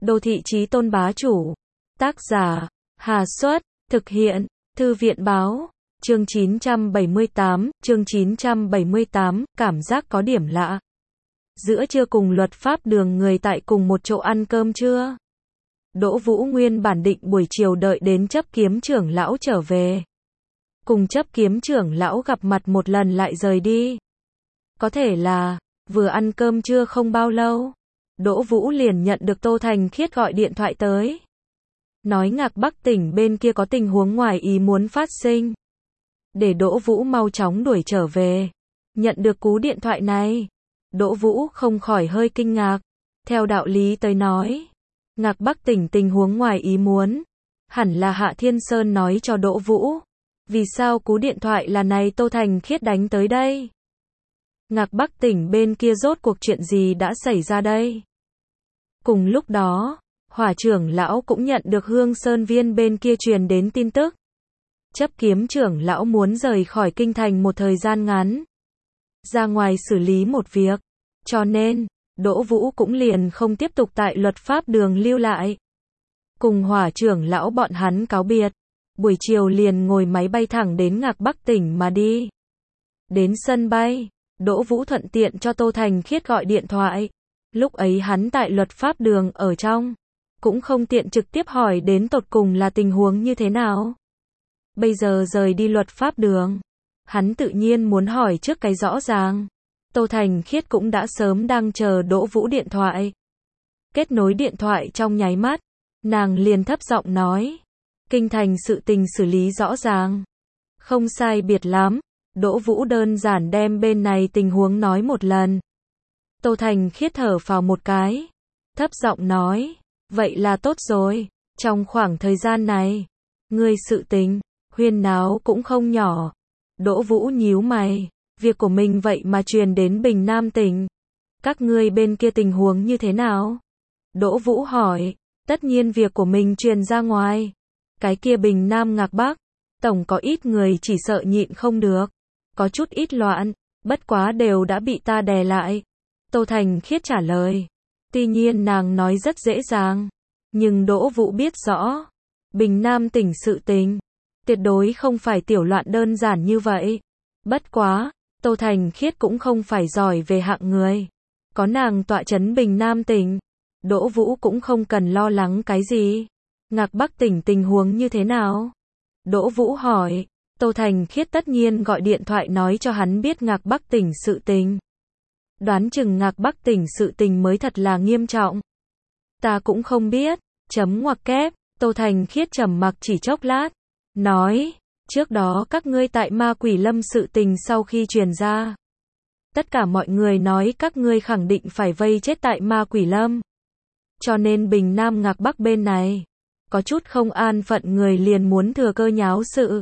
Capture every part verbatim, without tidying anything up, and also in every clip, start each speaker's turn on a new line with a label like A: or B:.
A: Đô thị chí tôn bá chủ. Tác giả, Hà Xuất, thực hiện, Thư viện báo. Chương chín trăm bảy mươi tám, chương chín trăm bảy mươi tám, cảm giác có điểm lạ. Giữa trưa cùng luật pháp đường người tại cùng một chỗ ăn cơm trưa. Đỗ Vũ nguyên bản định buổi chiều đợi đến chấp kiếm trưởng lão trở về. Cùng chấp kiếm trưởng lão gặp mặt một lần lại rời đi. Có thể là, vừa ăn cơm trưa không bao lâu, Đỗ Vũ liền nhận được Tô Thành Khiết gọi điện thoại tới. Nói Ngạc Bắc tỉnh bên kia có tình huống ngoài ý muốn phát sinh. Để Đỗ Vũ mau chóng đuổi trở về. Nhận được cú điện thoại này, Đỗ Vũ không khỏi hơi kinh ngạc. Theo đạo lý tới nói, Ngạc Bắc tỉnh tình huống ngoài ý muốn, hẳn là Hạ Thiên Sơn nói cho Đỗ Vũ. Vì sao cú điện thoại là này Tô Thành Khiết đánh tới đây? Ngạc Bắc tỉnh bên kia rốt cuộc chuyện gì đã xảy ra đây? Cùng lúc đó, Hỏa trưởng lão cũng nhận được Hương Sơn Viên bên kia truyền đến tin tức. Chấp kiếm trưởng lão muốn rời khỏi kinh thành một thời gian ngắn, ra ngoài xử lý một việc, cho nên, Đỗ Vũ cũng liền không tiếp tục tại luật pháp đường lưu lại. Cùng Hỏa trưởng lão bọn hắn cáo biệt, buổi chiều liền ngồi máy bay thẳng đến Ngạc Bắc tỉnh mà đi. Đến sân bay, Đỗ Vũ thuận tiện cho Tô Thành Khiết gọi điện thoại. Lúc ấy hắn tại luật pháp đường ở trong, cũng không tiện trực tiếp hỏi đến tột cùng là tình huống như thế nào. Bây giờ rời đi luật pháp đường, hắn tự nhiên muốn hỏi trước cái rõ ràng. Tô Thành Khiết cũng đã sớm đang chờ Đỗ Vũ điện thoại. Kết nối điện thoại trong nháy mắt, nàng liền thấp giọng nói. Kinh thành sự tình xử lý rõ ràng. Không sai biệt lắm, Đỗ Vũ đơn giản đem bên này tình huống nói một lần. Tô Thành Khiết thở phào một cái, thấp giọng nói, vậy là tốt rồi, trong khoảng thời gian này, ngươi sự tình, huyên náo cũng không nhỏ. Đỗ Vũ nhíu mày, việc của mình vậy mà truyền đến Bình Nam tỉnh. Các ngươi bên kia tình huống như thế nào? Đỗ Vũ hỏi, tất nhiên việc của mình truyền ra ngoài. Cái kia Bình Nam Ngạc Bắc, tổng có ít người chỉ sợ nhịn không được. Có chút ít loạn, bất quá đều đã bị ta đè lại. Tô Thành Khiết trả lời. Tuy nhiên nàng nói rất dễ dàng, nhưng Đỗ Vũ biết rõ, Bình Nam tỉnh sự tình, tuyệt đối không phải tiểu loạn đơn giản như vậy. Bất quá, Tô Thành Khiết cũng không phải giỏi về hạng người. Có nàng tọa chấn Bình Nam tỉnh, Đỗ Vũ cũng không cần lo lắng cái gì. Ngạc Bắc tỉnh tình huống như thế nào? Đỗ Vũ hỏi. Tô Thành Khiết tất nhiên gọi điện thoại nói cho hắn biết Ngạc Bắc tỉnh sự tình. Đoán chừng Ngạc Bắc tỉnh sự tình mới thật là nghiêm trọng. Ta cũng không biết, chấm ngoặc kép, Tô Thành Khiết trầm mặc chỉ chốc lát. Nói, trước đó các ngươi tại Ma Quỷ Lâm sự tình sau khi truyền ra. Tất cả mọi người nói các ngươi khẳng định phải vây chết tại Ma Quỷ Lâm. Cho nên Bình Nam Ngạc Bắc bên này, có chút không an phận người liền muốn thừa cơ nháo sự.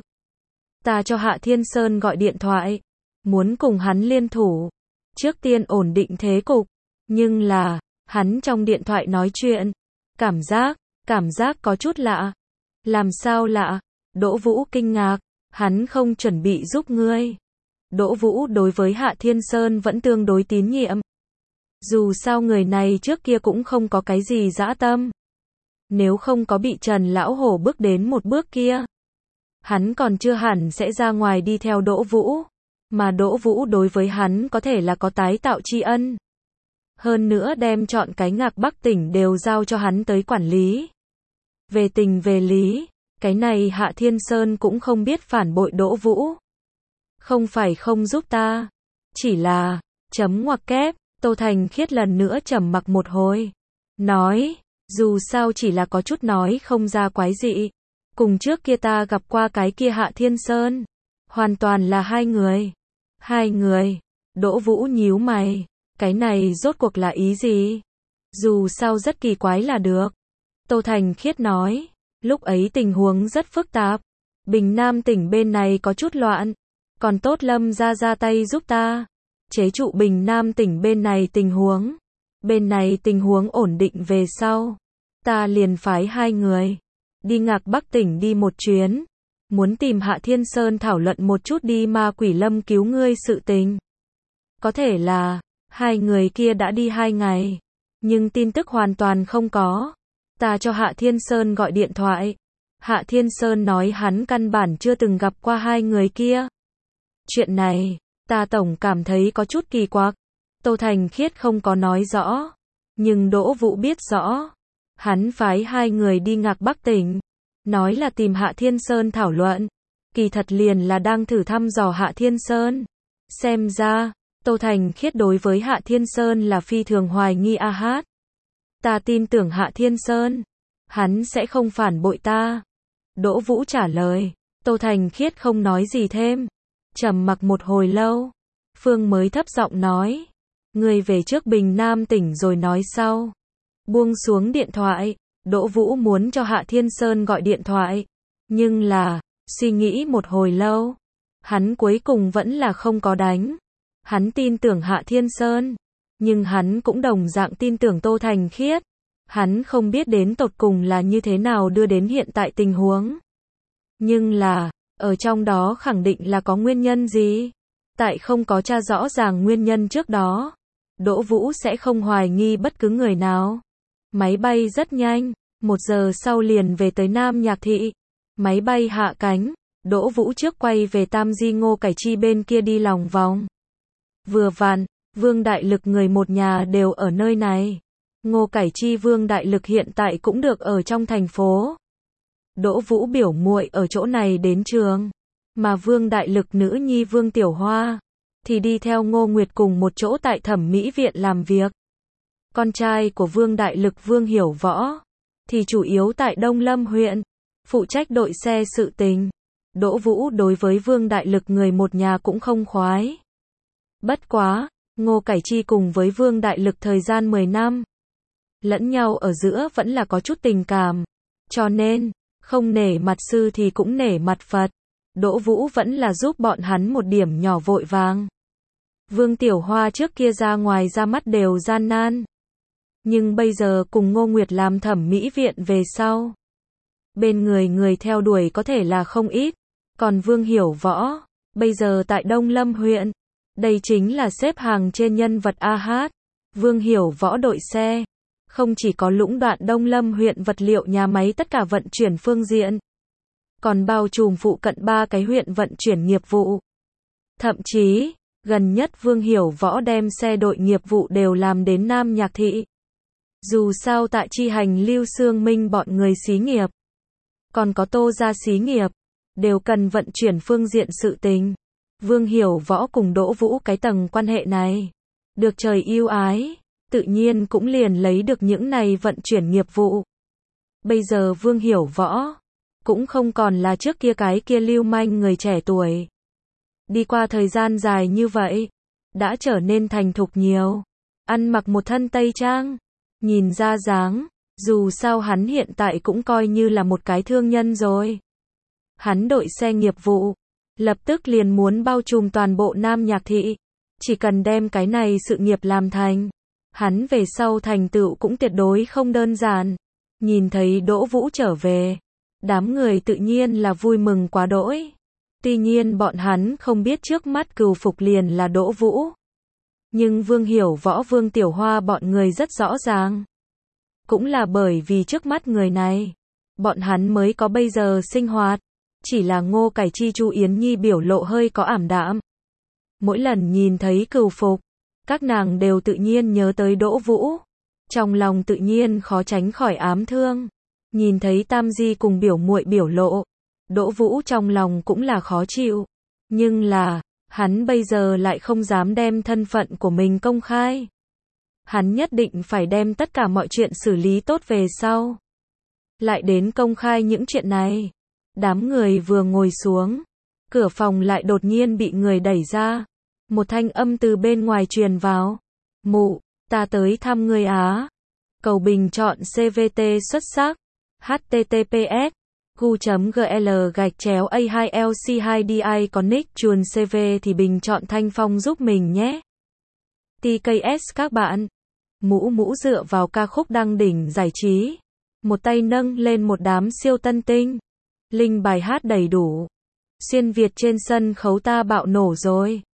A: Ta cho Hạ Thiên Sơn gọi điện thoại, muốn cùng hắn liên thủ, trước tiên ổn định thế cục, nhưng là, hắn trong điện thoại nói chuyện, cảm giác, cảm giác có chút lạ. Làm sao lạ? Đỗ Vũ kinh ngạc, hắn không chuẩn bị giúp ngươi. Đỗ Vũ đối với Hạ Thiên Sơn vẫn tương đối tín nhiệm. Dù sao người này trước kia cũng không có cái gì dã tâm. Nếu không có bị Trần Lão Hổ bước đến một bước kia, hắn còn chưa hẳn sẽ ra ngoài đi theo Đỗ Vũ, mà Đỗ Vũ đối với hắn có thể là có tái tạo tri ân. Hơn nữa đem chọn cái Ngạc Bắc tỉnh đều giao cho hắn tới quản lý. Về tình về lý, cái này Hạ Thiên Sơn cũng không biết phản bội Đỗ Vũ. Không phải không giúp ta, chỉ là, chấm ngoặc kép, Tô Thành Khiết lần nữa trầm mặc một hồi. Nói, dù sao chỉ là có chút nói không ra quái dị. Cùng trước kia ta gặp qua cái kia Hạ Thiên Sơn, hoàn toàn là hai người. Hai người, Đỗ Vũ nhíu mày, cái này rốt cuộc là ý gì? Dù sao rất kỳ quái là được. Tô Thành Khiết nói, lúc ấy tình huống rất phức tạp. Bình Nam tỉnh bên này có chút loạn, còn tốt Lâm ra ra tay giúp ta chế trụ Bình Nam tỉnh bên này tình huống. Bên này tình huống ổn định về sau, ta liền phái hai người đi Ngạc Bắc tỉnh đi một chuyến, muốn tìm Hạ Thiên Sơn thảo luận một chút đi Ma Quỷ Lâm cứu ngươi sự tình. Có thể là, hai người kia đã đi hai ngày, nhưng tin tức hoàn toàn không có. Ta cho Hạ Thiên Sơn gọi điện thoại. Hạ Thiên Sơn nói hắn căn bản chưa từng gặp qua hai người kia. Chuyện này, ta tổng cảm thấy có chút kỳ quặc. Tô Thành Khiết không có nói rõ. Nhưng Đỗ Vũ biết rõ. Hắn phái hai người đi Ngạc Bắc tỉnh. Nói là tìm Hạ Thiên Sơn thảo luận. Kỳ thật liền là đang thử thăm dò Hạ Thiên Sơn. Xem ra, Tô Thành Khiết đối với Hạ Thiên Sơn là phi thường hoài nghi a hát. Ta tin tưởng Hạ Thiên Sơn. Hắn sẽ không phản bội ta. Đỗ Vũ trả lời. Tô Thành Khiết không nói gì thêm. Trầm mặc một hồi lâu. Phương mới thấp giọng nói. Người về trước Bình Nam tỉnh rồi nói sau. Buông xuống điện thoại. Đỗ Vũ muốn cho Hạ Thiên Sơn gọi điện thoại. Nhưng là, suy nghĩ một hồi lâu. Hắn cuối cùng vẫn là không có đánh. Hắn tin tưởng Hạ Thiên Sơn. Nhưng hắn cũng đồng dạng tin tưởng Tô Thành Khiết. Hắn không biết đến tột cùng là như thế nào đưa đến hiện tại tình huống. Nhưng là, ở trong đó khẳng định là có nguyên nhân gì. Tại không có tra rõ ràng nguyên nhân trước đó. Đỗ Vũ sẽ không hoài nghi bất cứ người nào. Máy bay rất nhanh. Một giờ sau liền về tới Nam Nhạc Thị. Máy bay hạ cánh. Đỗ Vũ trước quay về Tam Di Ngô Cải Chi bên kia đi lòng vòng. Vừa vặn, Vương Đại Lực người một nhà đều ở nơi này. Ngô Cải Chi Vương Đại Lực hiện tại cũng được ở trong thành phố. Đỗ Vũ biểu muội ở chỗ này đến trường. Mà Vương Đại Lực nữ nhi Vương Tiểu Hoa thì đi theo Ngô Nguyệt cùng một chỗ tại Thẩm Mỹ viện làm việc. Con trai của Vương Đại Lực Vương Hiểu Võ thì chủ yếu tại Đông Lâm huyện, phụ trách đội xe sự tình. Đỗ Vũ đối với Vương Đại Lực người một nhà cũng không khoái. Bất quá, Ngô Cải Chi cùng với Vương Đại Lực thời gian mười năm. Lẫn nhau ở giữa vẫn là có chút tình cảm. Cho nên, không nể mặt sư thì cũng nể mặt Phật. Đỗ Vũ vẫn là giúp bọn hắn một điểm nhỏ vội vàng. Vương Tiểu Hoa trước kia ra ngoài ra mắt đều gian nan. Nhưng bây giờ cùng Ngô Nguyệt làm Thẩm Mỹ viện về sau. Bên người người theo đuổi có thể là không ít. Còn Vương Hiểu Võ, bây giờ tại Đông Lâm huyện. Đây chính là xếp hàng trên nhân vật a hát. Vương Hiểu Võ đội xe. Không chỉ có lũng đoạn Đông Lâm huyện vật liệu nhà máy tất cả vận chuyển phương diện. Còn bao trùm phụ cận ba cái huyện vận chuyển nghiệp vụ. Thậm chí, gần nhất Vương Hiểu Võ đem xe đội nghiệp vụ đều làm đến Nam Nhạc Thị. Dù sao tại chi hành Lưu Xương Minh bọn người xí nghiệp. Còn có Tô gia xí nghiệp. Đều cần vận chuyển phương diện sự tình. Vương Hiểu Võ cùng Đỗ Vũ cái tầng quan hệ này. Được trời yêu ái. Tự nhiên cũng liền lấy được những này vận chuyển nghiệp vụ. Bây giờ Vương Hiểu Võ cũng không còn là trước kia cái kia lưu manh người trẻ tuổi. Đi qua thời gian dài như vậy, đã trở nên thành thục nhiều. Ăn mặc một thân tây trang, nhìn ra dáng, dù sao hắn hiện tại cũng coi như là một cái thương nhân rồi. Hắn đội xe nghiệp vụ, lập tức liền muốn bao trùm toàn bộ Nam Nhạc Thị. Chỉ cần đem cái này sự nghiệp làm thành, hắn về sau thành tựu cũng tuyệt đối không đơn giản. Nhìn thấy Đỗ Vũ trở về, đám người tự nhiên là vui mừng quá đỗi. Tuy nhiên bọn hắn không biết trước mắt cừu phục liền là Đỗ Vũ. Nhưng Vương Hiểu Võ Vương Tiểu Hoa bọn người rất rõ ràng. Cũng là bởi vì trước mắt người này, bọn hắn mới có bây giờ sinh hoạt. Chỉ là Ngô Cải Chi Chu Yến Nhi biểu lộ hơi có ảm đạm. Mỗi lần nhìn thấy cừu phục, các nàng đều tự nhiên nhớ tới Đỗ Vũ. Trong lòng tự nhiên khó tránh khỏi ám thương. Nhìn thấy Tam Di cùng biểu muội biểu lộ, Đỗ Vũ trong lòng cũng là khó chịu. Nhưng là, hắn bây giờ lại không dám đem thân phận của mình công khai. Hắn nhất định phải đem tất cả mọi chuyện xử lý tốt về sau. Lại đến công khai những chuyện này. Đám người vừa ngồi xuống, cửa phòng lại đột nhiên bị người đẩy ra. Một thanh âm từ bên ngoài truyền vào. Mụ, ta tới thăm ngươi á. Cầu bình chọn xê vê tê xuất sắc. H T T P S gu.gl gạch chéo A hai L C hai D I Connect chuồn xê vê thì bình chọn Thanh Phong giúp mình nhé. T K S các bạn. Mũ mũ dựa vào ca khúc đăng đỉnh giải trí. Một tay nâng lên một đám siêu tân tinh. Linh bài hát đầy đủ. Xuyên Việt trên sân khấu ta bạo nổ rồi.